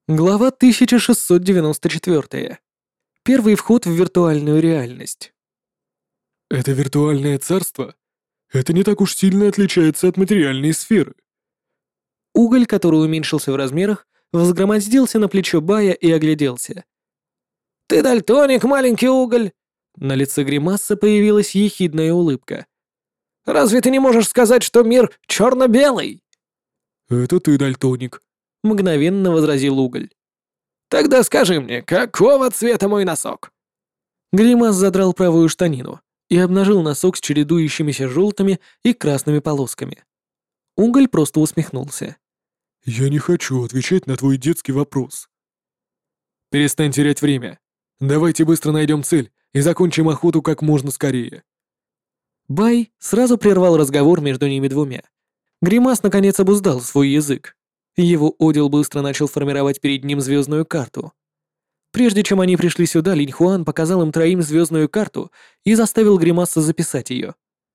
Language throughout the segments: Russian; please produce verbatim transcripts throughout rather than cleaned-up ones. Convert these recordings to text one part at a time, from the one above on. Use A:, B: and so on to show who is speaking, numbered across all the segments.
A: Глава тысяча шестьсот девяносто четыре. Первый вход в виртуальную реальность.
B: Это виртуальное царство? Это не так уж сильно отличается от материальной сферы.
A: Уголь, который уменьшился в размерах, взгромоздился на плечо Бая и огляделся. «Ты дальтоник, маленький уголь!» На лице Гримаса появилась ехидная улыбка. «Разве ты не можешь сказать, что мир черно-белый?»
B: Это ты дальтоник.
A: Мгновенно возразил уголь. «Тогда скажи мне, какого цвета мой носок?» Гримас задрал правую штанину и обнажил носок с чередующимися желтыми и красными полосками. Уголь просто усмехнулся.
B: Я не хочу отвечать на твой детский вопрос. Перестань терять время. Давайте быстро найдем цель и закончим охоту как можно скорее.
A: Бай сразу прервал разговор между ними двумя. Гримас наконец обуздал свой язык. Его одел быстро начал формировать перед ним звездную карту. Прежде чем они пришли сюда, Линь Хуан показал им троим звездную карту и заставил Гримаса записать ее.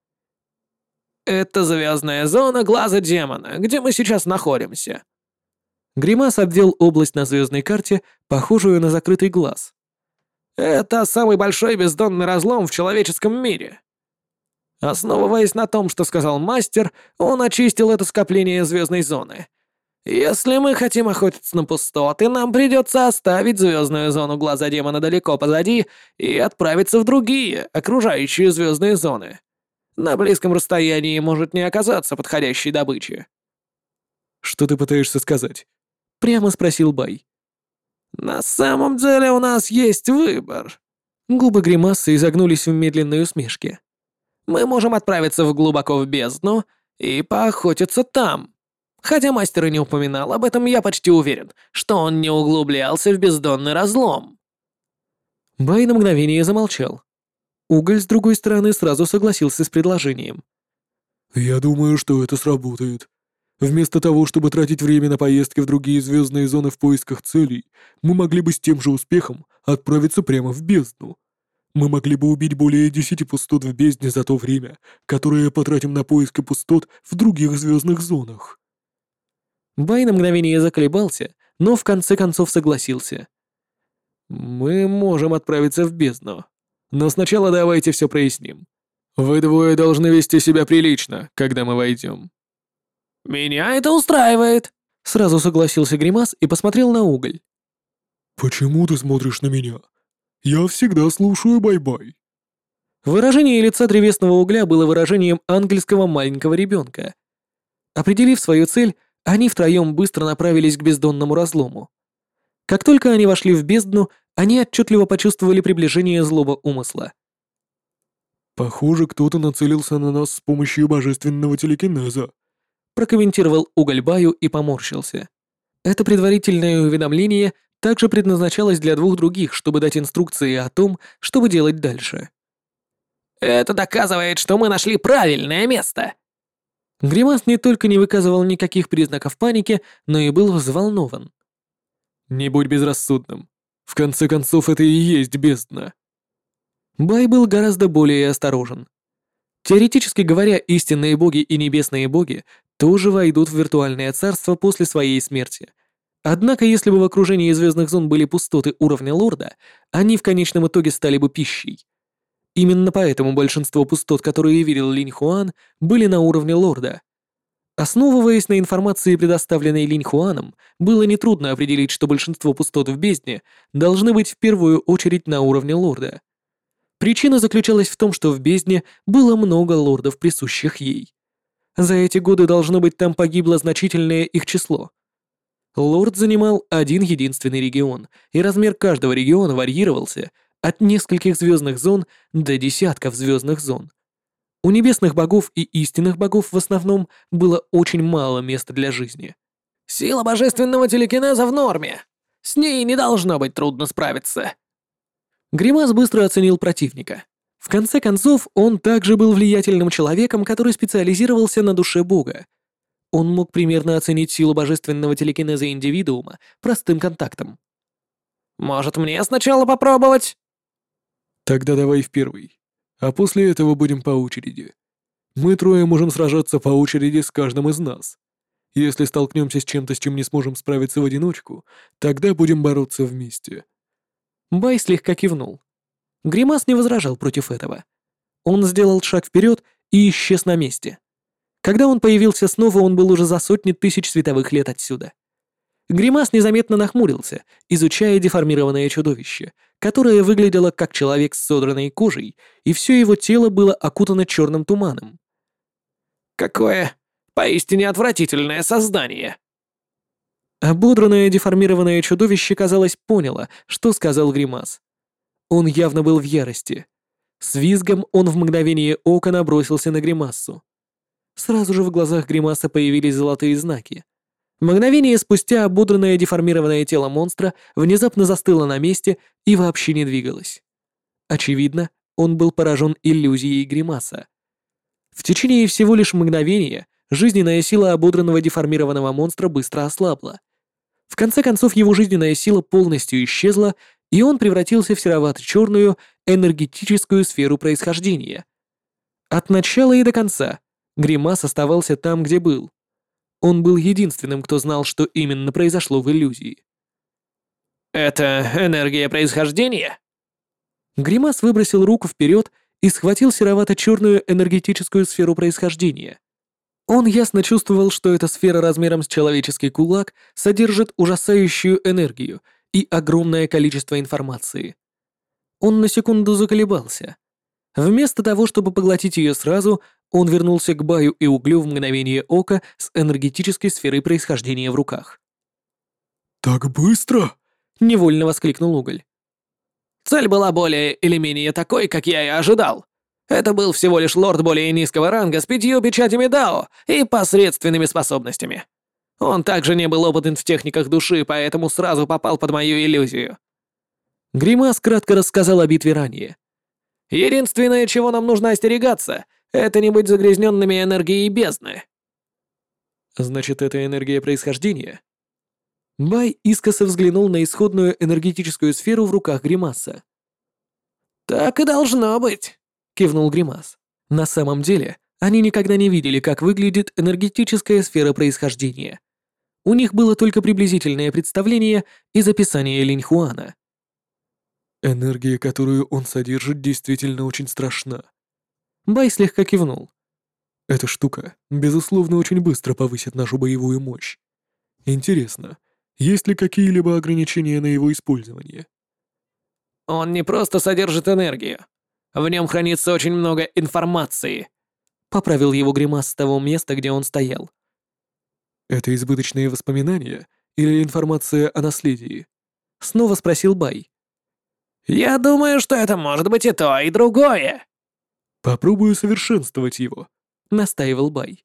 A: «Это звездная зона глаза демона, где мы сейчас находимся». Гримас обвел область на звездной карте, похожую на закрытый глаз. «Это самый большой бездонный разлом в человеческом мире». Основываясь на том, что сказал мастер, он очистил это скопление звездной зоны. Если мы хотим охотиться на пустоты, нам придется оставить звездную зону глаза демона далеко позади и отправиться в другие, окружающие звездные зоны. На близком расстоянии может не оказаться подходящей добычи.
B: Что ты пытаешься сказать?
A: Прямо спросил Бай. На самом деле у нас есть выбор. Губы Гримаса изогнулись в медленной усмешке. Мы можем отправиться в глубоко в бездну и поохотиться там. Хотя мастер и не упоминал об этом, я почти уверен, что он не углублялся в бездонный разлом. Бай на мгновение замолчал. Уголь, с другой стороны, сразу согласился с предложением.
B: Я думаю, что это сработает. Вместо того, чтобы тратить время на поездки в другие звездные зоны в поисках целей, мы могли бы с тем же успехом отправиться прямо в бездну. Мы могли бы убить более десяти пустот в бездне за то время, которое потратим на поиски пустот в других звездных зонах.
A: Бай на мгновение заколебался, но в конце концов согласился. «Мы можем отправиться в бездну. Но сначала давайте все проясним. Вы двое должны вести себя прилично, когда мы войдем». «Меня это устраивает», — сразу согласился Гримас и посмотрел на уголь.
B: «Почему ты смотришь на меня? Я всегда слушаю бай-бай».
A: Выражение лица древесного угля было выражением ангельского маленького ребенка. Определив свою цель, они втроем быстро направились к бездонному разлому. Как только они вошли в бездну, они отчетливо почувствовали приближение злого умысла.
B: «Похоже, кто-то нацелился на нас с помощью божественного телекинеза»,
A: прокомментировал уголь Баю и поморщился. Это предварительное уведомление также предназначалось для двух других, чтобы дать инструкции о том, что делать дальше. «Это доказывает, что мы нашли правильное место!» Гримас не только не выказывал никаких признаков паники, но и был взволнован.
B: «Не будь безрассудным. В конце концов, это и есть бездна».
A: Бай был гораздо более осторожен. Теоретически говоря, истинные боги и небесные боги тоже войдут в виртуальное царство после своей смерти. Однако, если бы в окружении звездных зон были пустоты уровня лорда, они в конечном итоге стали бы пищей. Именно поэтому большинство пустот, которые видел Линь Хуан, были на уровне лорда. Основываясь на информации, предоставленной Линь Хуаном, было нетрудно определить, что большинство пустот в бездне должны быть в первую очередь на уровне лорда. Причина заключалась в том, что в бездне было много лордов, присущих ей. За эти годы, должно быть, там погибло значительное их число. Лорд занимал один единственный регион, и размер каждого региона варьировался от нескольких звездных зон до десятков звездных зон. У небесных богов и истинных богов в основном было очень мало места для жизни. «Сила божественного телекинеза в норме. С ней не должно быть трудно справиться». Гримас быстро оценил противника. В конце концов, он также был влиятельным человеком, который специализировался на душе бога. Он мог примерно оценить силу божественного телекинеза индивидуума простым контактом. «Может, мне сначала попробовать?»
B: «Тогда давай в первый. А после этого будем по очереди. Мы трое можем сражаться по очереди с каждым из нас. Если столкнемся с чем-то, с чем не сможем справиться в одиночку, тогда будем бороться вместе».
A: Бай слегка кивнул. Гримас не возражал против этого. Он сделал шаг вперед и исчез на месте. Когда он появился снова, он был уже за сотни тысяч световых лет отсюда. Гримас незаметно нахмурился, изучая деформированное чудовище, которое выглядело как человек с содранной кожей, и все его тело было окутано черным туманом.
C: «Какое поистине отвратительное создание!»
A: Ободранное деформированное чудовище, казалось, поняло, что сказал Гримас. Он явно был в ярости. С визгом он в мгновение ока набросился на Гримассу. Сразу же в глазах Гримаса появились золотые знаки. Мгновение спустя ободранное деформированное тело монстра внезапно застыло на месте и вообще не двигалось. Очевидно, он был поражен иллюзией Гримаса. В течение всего лишь мгновения жизненная сила ободранного деформированного монстра быстро ослабла. В конце концов, его жизненная сила полностью исчезла, и он превратился в серовато-черную энергетическую сферу происхождения. От начала и до конца Гримас оставался там, где был. Он был единственным, кто знал, что именно произошло в иллюзии.
C: «Это энергия происхождения?»
A: Гримас выбросил руку вперед и схватил серовато-черную энергетическую сферу происхождения. Он ясно чувствовал, что эта сфера размером с человеческий кулак содержит ужасающую энергию и огромное количество информации. Он на секунду заколебался. Вместо того, чтобы поглотить ее сразу, он вернулся к Баю и Углю в мгновение ока с энергетической сферой происхождения в руках.
B: «Так быстро?»
A: — невольно воскликнул Уголь.
C: Цель была более или менее такой, как я и ожидал. Это был всего лишь лорд более низкого ранга с пятью печатями Дао и посредственными способностями. Он также не был опытен в техниках души, поэтому сразу попал под мою иллюзию.
A: Гримас кратко рассказал о битве ранее.
C: Единственное, чего нам нужно остерегаться, это не быть загрязненными энергией бездны.
A: Значит, это энергия происхождения? Бай искоса взглянул на исходную энергетическую сферу в руках Гримаса.
C: «Так и должно быть», — кивнул Гримас.
A: На самом деле, они никогда не видели, как выглядит энергетическая сфера происхождения. У них было только приблизительное представление из описания Линьхуана.
B: «Энергия, которую он содержит, действительно очень страшна».
A: Бай слегка кивнул.
B: «Эта штука, безусловно, очень быстро повысит нашу боевую мощь. Интересно, есть ли какие-либо ограничения на его использование?»
C: «Он не просто содержит энергию. В нем хранится очень много информации»,
A: — поправил его Гримас с того места, где он стоял.
B: «Это избыточные воспоминания или информация о наследии?»
A: — снова спросил Бай.
C: «Я думаю, что это может быть и то, и другое».
B: «Попробую совершенствовать его»,
A: — настаивал Бай.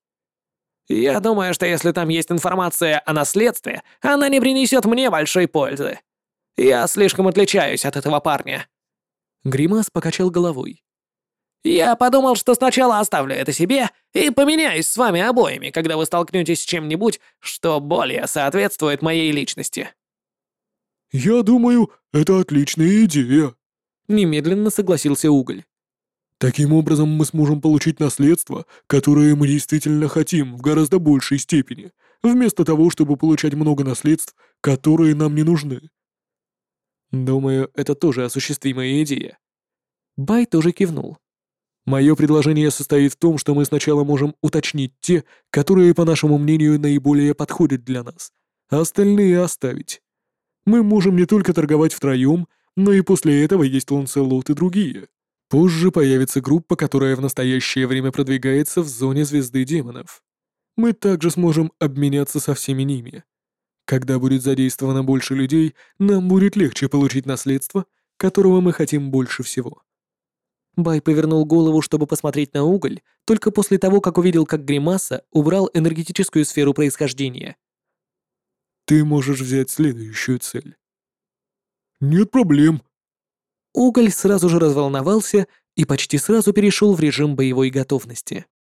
C: «Я думаю, что если там есть информация о наследстве, она не принесет мне большой пользы. Я слишком отличаюсь от этого парня».
A: Гримас покачал головой.
C: «Я подумал, что сначала оставлю это себе и поменяюсь с вами обоими, когда вы столкнетесь с чем-нибудь, что более соответствует моей личности».
B: «Я думаю, это отличная идея»,
A: — немедленно согласился Уголь.
B: «Таким образом мы сможем получить наследство, которое мы действительно хотим в гораздо большей степени, вместо того, чтобы получать много наследств, которые нам не нужны».
A: «Думаю, это тоже осуществимая идея». Бай тоже кивнул.
B: «Мое предложение состоит в том, что мы сначала можем уточнить те, которые, по нашему мнению, наиболее подходят для нас, а остальные оставить. Мы можем не только торговать втроем, но и после этого есть Ланселот и другие. Позже появится группа, которая в настоящее время продвигается в зоне Звезды Демонов. Мы также сможем обменяться со всеми ними. Когда будет задействовано больше людей, нам будет легче получить наследство, которого мы хотим больше всего».
A: Бай повернул голову, чтобы посмотреть на Уголь, только после того, как увидел, как Гримаса убрал энергетическую сферу происхождения.
B: «Ты можешь взять следующую цель». «Нет проблем».
A: Уголь сразу же разволновался и почти сразу перешел в режим боевой готовности.